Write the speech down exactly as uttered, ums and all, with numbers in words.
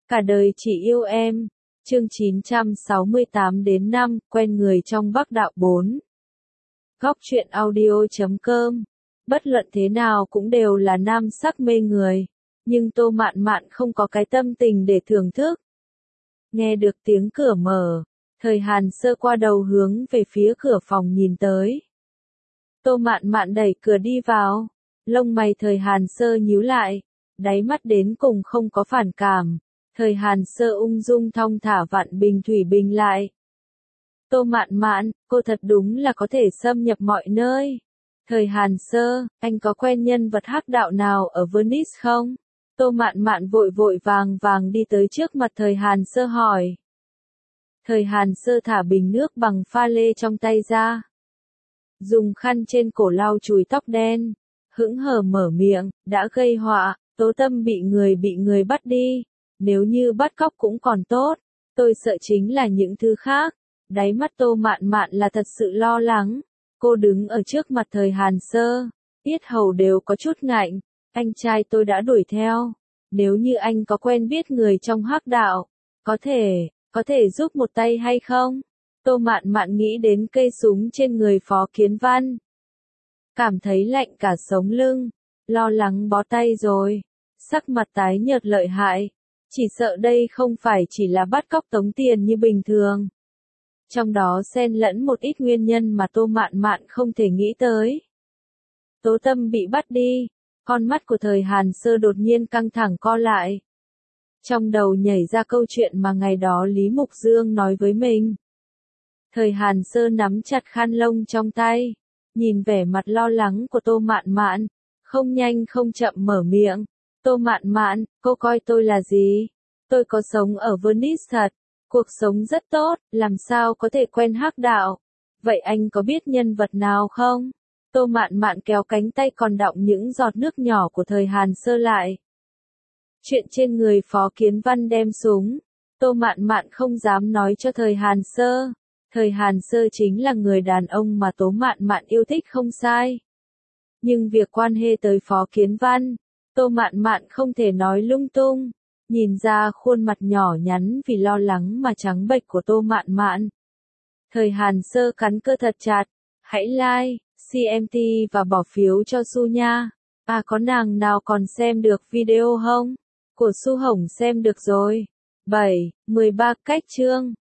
Cả đời chỉ yêu em. Chương chín trăm sáu mươi tám đến năm, quen người trong Bắc Đạo bốn. Góc truyện audio chấm com. Bất luận thế nào cũng đều là nam sắc mê người, nhưng Tô Mạn Mạn không có cái tâm tình để thưởng thức. Nghe được tiếng cửa mở, Thời Hàn Sơ qua đầu hướng về phía cửa phòng nhìn tới. Tô Mạn Mạn đẩy cửa đi vào, lông mày Thời Hàn Sơ nhíu lại, đáy mắt đến cùng không có phản cảm. Thời Hàn Sơ ung dung thong thả vặn bình thủy bình lại. Tô Mạn Mạn, cô thật đúng là có thể xâm nhập mọi nơi. Thời Hàn Sơ, anh có quen nhân vật hắc đạo nào ở Venice không? Tô Mạn Mạn vội vội vàng vàng đi tới trước mặt Thời Hàn Sơ hỏi. Thời Hàn Sơ thả bình nước bằng pha lê trong tay ra, dùng khăn trên cổ lau chùi tóc đen, hững hờ mở miệng, đã gây họa, Tố Tâm bị người bị người bắt đi. Nếu như bắt cóc cũng còn tốt, tôi sợ chính là những thứ khác. Đáy mắt Tô Mạn Mạn là thật sự lo lắng. Cô đứng ở trước mặt Thời Hàn Sơ, yết hầu đều có chút ngạnh. Anh trai tôi đã đuổi theo. Nếu như anh có quen biết người trong hắc đạo, có thể, có thể giúp một tay hay không? Tô Mạn Mạn nghĩ đến cây súng trên người Phó Kiến Văn, cảm thấy lạnh cả sống lưng, lo lắng bó tay rồi, sắc mặt tái nhợt lợi hại. Chỉ sợ đây không phải chỉ là bắt cóc tống tiền như bình thường. Trong đó xen lẫn một ít nguyên nhân mà Tô Mạn Mạn không thể nghĩ tới. Tố Tâm bị bắt đi, con mắt của Thời Hàn Sơ đột nhiên căng thẳng co lại. Trong đầu nhảy ra câu chuyện mà ngày đó Lý Mục Dương nói với mình. Thời Hàn Sơ nắm chặt khăn lông trong tay, nhìn vẻ mặt lo lắng của Tô Mạn Mạn, không nhanh không chậm mở miệng. Tô Mạn Mạn, cô coi tôi là gì? Tôi có sống ở Venice thật, cuộc sống rất tốt, làm sao có thể quen hắc đạo? Vậy anh có biết nhân vật nào không? Tô Mạn Mạn kéo cánh tay còn đọng những giọt nước nhỏ của Thời Hàn Sơ lại. Chuyện trên người Phó Kiến Văn đem súng, Tô Mạn Mạn không dám nói cho Thời Hàn Sơ. Thời Hàn Sơ chính là người đàn ông mà Tố Mạn Mạn yêu thích không sai. Nhưng việc quan hệ tới Phó Kiến Văn, Tô Mạn Mạn không thể nói lung tung. Nhìn ra khuôn mặt nhỏ nhắn vì lo lắng mà trắng bệch của Tô Mạn Mạn, Thời Hàn Sơ cắn cơ thật chặt. Hãy like, xê em tê và bỏ phiếu cho Su nha. À có nàng nào còn xem được video không? Của Su Hồng xem được rồi. bảy, mười ba cách chương.